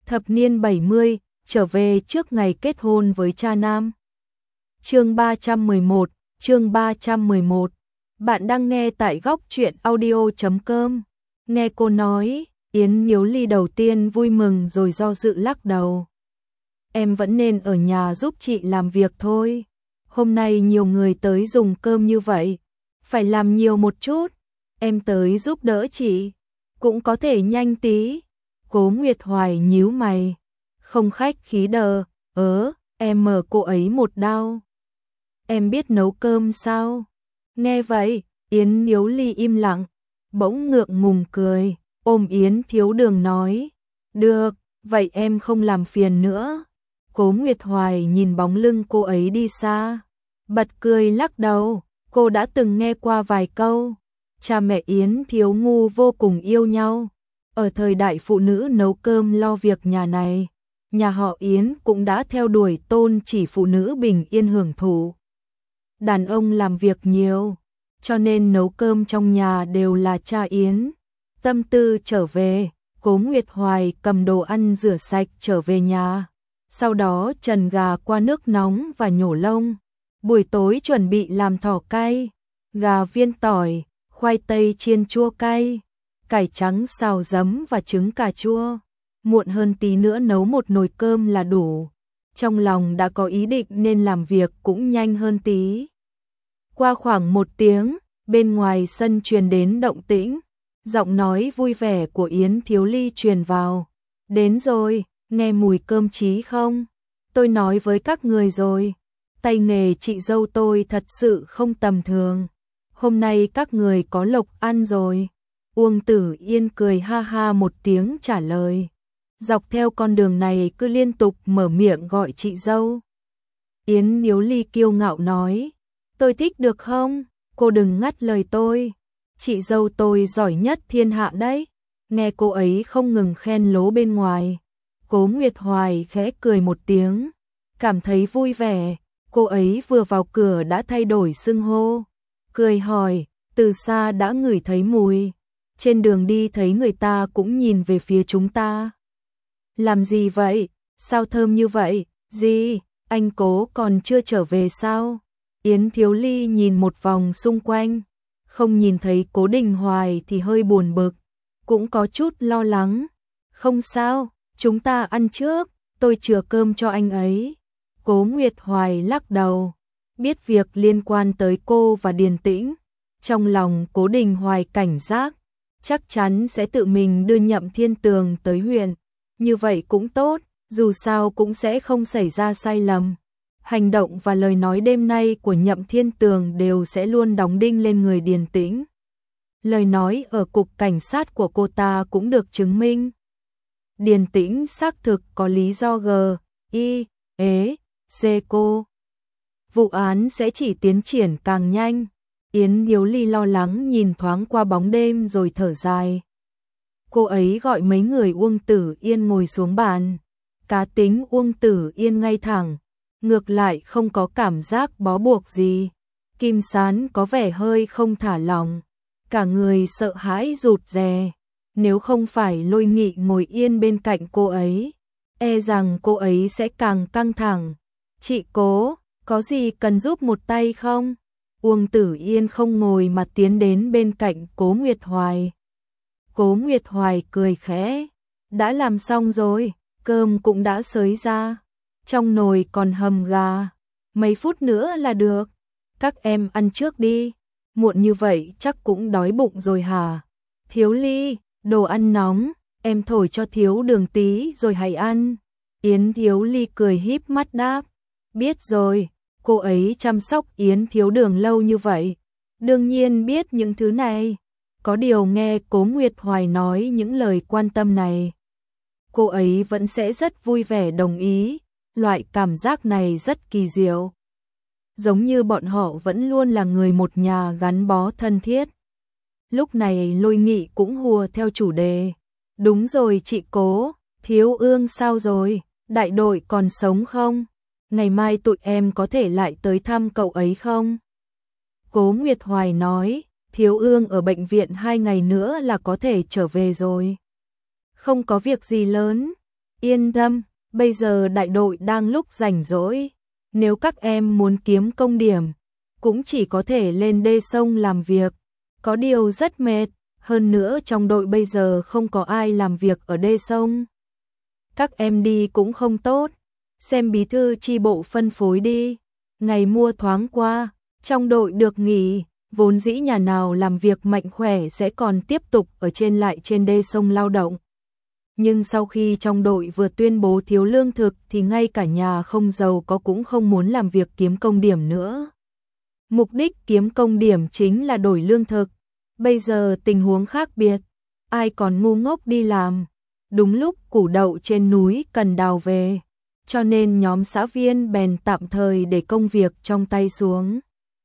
Thập niên 70, trở về trước ngày kết hôn với cha nam. Chương 311, chương 311. Bạn đang nghe tại góc truyện audio.com. Nghe cô nói, Yến Nhiếu Ly đầu tiên vui mừng rồi do dự lắc đầu. Em vẫn nên ở nhà giúp chị làm việc thôi. Hôm nay nhiều người tới dùng cơm như vậy, phải làm nhiều một chút. Em tới giúp đỡ chị, cũng có thể nhanh tí. Cố Nguyệt Hoài nhíu mày, không khách khí đờ, em mở cô ấy một đao. Em biết nấu cơm sao? Nghe vậy, Yến Nhiếu Ly im lặng, bỗng ngượng ngùng cười, ôm Yến Thiếu Đường nói, được, vậy em không làm phiền nữa. Cố Nguyệt Hoài nhìn bóng lưng cô ấy đi xa, bật cười lắc đầu, cô đã từng nghe qua vài câu, cha mẹ Yến Thiếu Ngu vô cùng yêu nhau. Ở thời đại phụ nữ nấu cơm lo việc nhà này, nhà họ Yến cũng đã theo đuổi tôn chỉ phụ nữ bình yên hưởng thụ. Đàn ông làm việc nhiều, cho nên nấu cơm trong nhà đều là cha Yến. Tâm tư trở về, Cố Nguyệt Hoài cầm đồ ăn rửa sạch trở về nhà. Sau đó trần gà qua nước nóng và nhổ lông. Buổi tối chuẩn bị làm thỏ cay, gà viên tỏi, khoai tây chiên chua cay, cải trắng xào giấm và trứng cà chua. Muộn hơn tí nữa nấu một nồi cơm là đủ. Trong lòng đã có ý định nên làm việc cũng nhanh hơn tí. Qua khoảng 1 tiếng, bên ngoài sân truyền đến động tĩnh. Giọng nói vui vẻ của Yến Thiếu Ly truyền vào. Đến rồi, nghe mùi cơm chí không? Tôi nói với các người rồi. Tay nghề chị dâu tôi thật sự không tầm thường. Hôm nay các người có lộc ăn rồi. Uông Tử Yên cười ha ha một tiếng trả lời. Dọc theo con đường này cứ liên tục mở miệng gọi chị dâu. Yến Nhiếu Ly kiêu ngạo nói. Tôi thích được không? Cô đừng ngắt lời tôi. Chị dâu tôi giỏi nhất thiên hạ đấy. Nghe cô ấy không ngừng khen lố bên ngoài. Cố Nguyệt Hoài khẽ cười một tiếng. Cảm thấy vui vẻ. Cô ấy vừa vào cửa đã thay đổi xưng hô. Cười hỏi, từ xa đã ngửi thấy mùi. Trên đường đi thấy người ta cũng nhìn về phía chúng ta. Làm gì vậy? Sao thơm như vậy? Gì? Anh Cố còn chưa trở về sao? Yến Thiếu Ly nhìn một vòng xung quanh. Không nhìn thấy Cố Đình Hoài thì hơi buồn bực. Cũng có chút lo lắng. Không sao, chúng ta ăn trước. Tôi chừa cơm cho anh ấy. Cố Nguyệt Hoài lắc đầu. Biết việc liên quan tới cô và Điền Tĩnh. Trong lòng Cố Đình Hoài cảnh giác. Chắc chắn sẽ tự mình đưa Nhậm Thiên Tường tới huyện. Như vậy cũng tốt, dù sao cũng sẽ không xảy ra sai lầm. Hành động và lời nói đêm nay của Nhậm Thiên Tường đều sẽ luôn đóng đinh lên người Điền Tĩnh. Lời nói ở cục cảnh sát của cô ta cũng được chứng minh. Điền Tĩnh xác thực có lý do cô. Vụ án sẽ chỉ tiến triển càng nhanh. Yến Nhiếu Ly lo lắng nhìn thoáng qua bóng đêm rồi thở dài. Cô ấy gọi mấy người Uông Tử Yên ngồi xuống bàn. Cá tính Uông Tử Yên ngay thẳng, ngược lại không có cảm giác bó buộc gì. Kim Sán có vẻ hơi không thả lòng, cả người sợ hãi rụt rè. Nếu không phải Lôi Nghị ngồi yên bên cạnh cô ấy, e rằng cô ấy sẽ càng căng thẳng. Chị Cố, có gì cần giúp một tay không? Uông Tử Yên không ngồi mà tiến đến bên cạnh Cố Nguyệt Hoài. Cố Nguyệt Hoài cười khẽ. Đã làm xong rồi, cơm cũng đã xới ra. Trong nồi còn hầm gà. Mấy phút nữa là được. Các em ăn trước đi. Muộn như vậy chắc cũng đói bụng rồi hả? Thiếu Ly, đồ ăn nóng. Em thổi cho Thiếu Đường tí rồi hãy ăn. Yến Thiếu Ly cười híp mắt đáp. Biết rồi, cô ấy chăm sóc Yến Thiếu Đường lâu như vậy. Đương nhiên biết những thứ này. Có điều nghe Cố Nguyệt Hoài nói những lời quan tâm này, cô ấy vẫn sẽ rất vui vẻ đồng ý. Loại cảm giác này rất kỳ diệu. Giống như bọn họ vẫn luôn là người một nhà gắn bó thân thiết. Lúc này Lôi Nghị cũng hùa theo chủ đề. Đúng rồi chị Cố, Thiếu Ương sao rồi? Đại đội còn sống không? Ngày mai tụi em có thể lại tới thăm cậu ấy không? Cố Nguyệt Hoài nói. Thiếu Ương ở bệnh viện 2 ngày nữa là có thể trở về rồi. Không có việc gì lớn. Yên tâm, bây giờ đại đội đang lúc rảnh rỗi. Nếu các em muốn kiếm công điểm, cũng chỉ có thể lên đê sông làm việc. Có điều rất mệt, hơn nữa trong đội bây giờ không có ai làm việc ở đê sông. Các em đi cũng không tốt, xem bí thư chi bộ phân phối đi. Ngày mua thoáng qua, trong đội được nghỉ, vốn dĩ nhà nào làm việc mạnh khỏe sẽ còn tiếp tục ở trên đê sông lao động. Nhưng sau khi trong đội vừa tuyên bố thiếu lương thực thì ngay cả nhà không giàu có cũng không muốn làm việc kiếm công điểm nữa. Mục đích kiếm công điểm chính là đổi lương thực. Bây giờ tình huống khác biệt, ai còn ngu ngốc đi làm. Đúng lúc củ đậu trên núi cần đào về, cho nên nhóm xã viên bèn tạm thời để công việc trong tay xuống.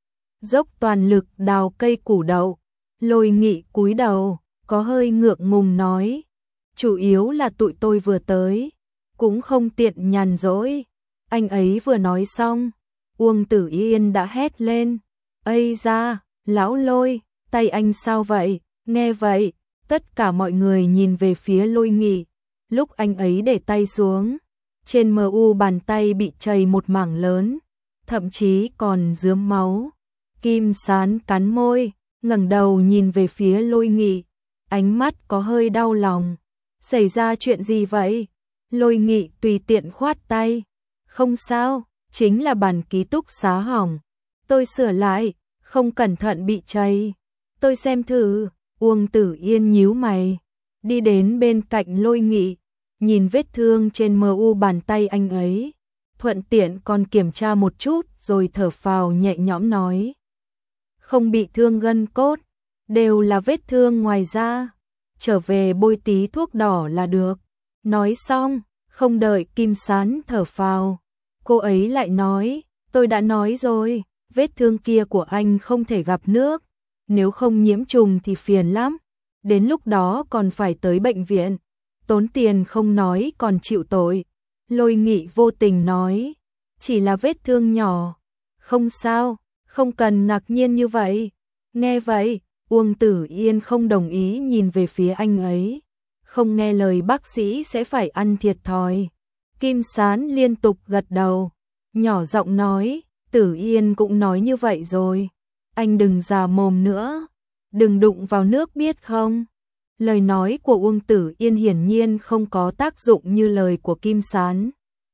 Dốc toàn lực đào cây củ đậu, Lôi Nghị cúi đầu, có hơi ngượng ngùng nói. Chủ yếu là tụi tôi vừa tới, cũng không tiện nhàn rỗi. Anh ấy vừa nói xong, Uông Tử Yên đã hét lên. Ây da, lão Lôi, tay anh sao vậy? Nghe vậy, tất cả mọi người nhìn về phía Lôi Nghị. Lúc anh ấy để tay xuống, trên mu bàn tay bị chảy một mảng lớn, thậm chí còn rướm máu. Kim Sán cắn môi, ngẩng đầu nhìn về phía Lôi Nghị, ánh mắt có hơi đau lòng. Xảy ra chuyện gì vậy? Lôi Nghị tùy tiện khoát tay. Không sao, chính là bàn ký túc xá hỏng. Tôi sửa lại, không cẩn thận bị chảy. Tôi xem thử. Uông Tử Yên nhíu mày, đi đến bên cạnh Lôi Nghị, nhìn vết thương trên mu bàn tay anh ấy, thuận tiện còn kiểm tra một chút rồi thở phào nhẹ nhõm nói. Không bị thương gân cốt, đều là vết thương ngoài da, trở về bôi tí thuốc đỏ là được. Nói xong, không đợi Kim Sán thở phào, cô ấy lại nói, tôi đã nói rồi, vết thương kia của anh không thể gặp nước, nếu không nhiễm trùng thì phiền lắm, đến lúc đó còn phải tới bệnh viện, tốn tiền không nói còn chịu tội. Lôi Nghị vô tình nói, chỉ là vết thương nhỏ, không sao, không cần ngạc nhiên như vậy. Nghe vậy, Uông Tử Yên không đồng ý nhìn về phía anh ấy, không nghe lời bác sĩ sẽ phải ăn thiệt thòi. Kim Sán liên tục gật đầu, nhỏ giọng nói, Tử Yên cũng nói như vậy rồi, anh đừng già mồm nữa, đừng đụng vào nước biết không. Lời nói của Uông Tử Yên hiển nhiên không có tác dụng như lời của Kim Sán.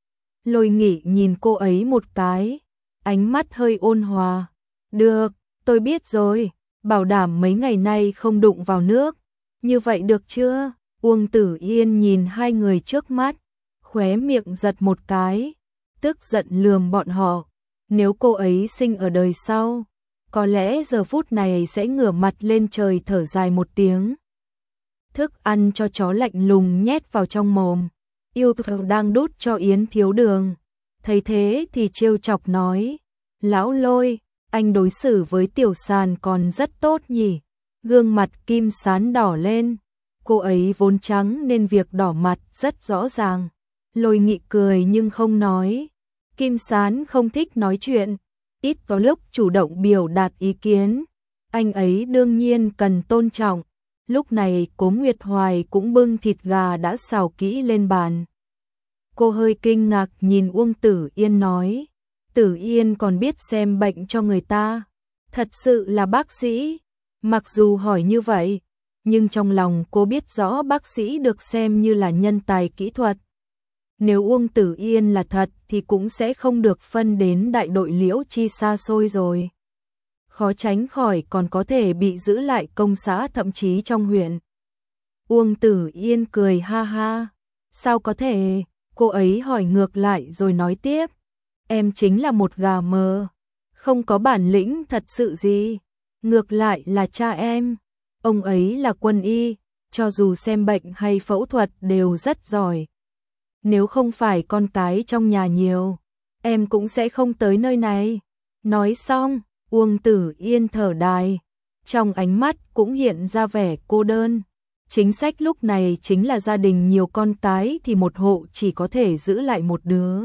Lôi Nghị nhìn cô ấy một cái, ánh mắt hơi ôn hòa. Được, tôi biết rồi, bảo đảm mấy ngày nay không đụng vào nước. Như vậy được chưa? Uông Tử Yên nhìn hai người trước mắt, khóe miệng giật một cái, tức giận lườm bọn họ. Nếu cô ấy sinh ở đời sau, có lẽ giờ phút này sẽ ngửa mặt lên trời thở dài một tiếng. Thức ăn cho chó lạnh lùng nhét vào trong mồm. Yêu Thầu đang đút cho Yến Thiếu Đường. Thấy thế thì trêu chọc nói, lão Lôi, anh đối xử với Tiểu Sàn còn rất tốt nhỉ. Gương mặt Kim Sán đỏ lên, cô ấy vốn trắng nên việc đỏ mặt rất rõ ràng. Lôi Nghị cười nhưng không nói. Kim Sán không thích nói chuyện, ít có lúc chủ động biểu đạt ý kiến. Anh ấy đương nhiên cần tôn trọng. Lúc này Cố Nguyệt Hoài cũng bưng thịt gà đã xào kỹ lên bàn. Cô hơi kinh ngạc nhìn Uông Tử Yên nói, Tử Yên còn biết xem bệnh cho người ta, thật sự là bác sĩ. Mặc dù hỏi như vậy, nhưng trong lòng cô biết rõ bác sĩ được xem như là nhân tài kỹ thuật. Nếu Uông Tử Yên là thật thì cũng sẽ không được phân đến đại đội Liễu Chi xa xôi rồi. Khó tránh khỏi còn có thể bị giữ lại công xã thậm chí trong huyện. Uông Tử Yên cười ha ha. Sao có thể? Cô ấy hỏi ngược lại rồi nói tiếp. Em chính là một gà mờ, không có bản lĩnh thật sự gì. Ngược lại là cha em, ông ấy là quân y, cho dù xem bệnh hay phẫu thuật đều rất giỏi. Nếu không phải con cái trong nhà nhiều, em cũng sẽ không tới nơi này. Nói xong, Uông Tử Yên thở dài, trong ánh mắt cũng hiện ra vẻ cô đơn. Chính sách lúc này chính là gia đình nhiều con cái thì một hộ chỉ có thể giữ lại một đứa.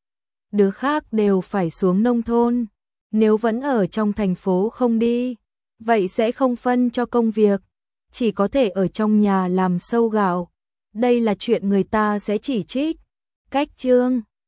Đứa khác đều phải xuống nông thôn. Nếu vẫn ở trong thành phố không đi, vậy sẽ không phân cho công việc, chỉ có thể ở trong nhà làm sâu gạo. đây là chuyện người ta sẽ chỉ trích. Cách chương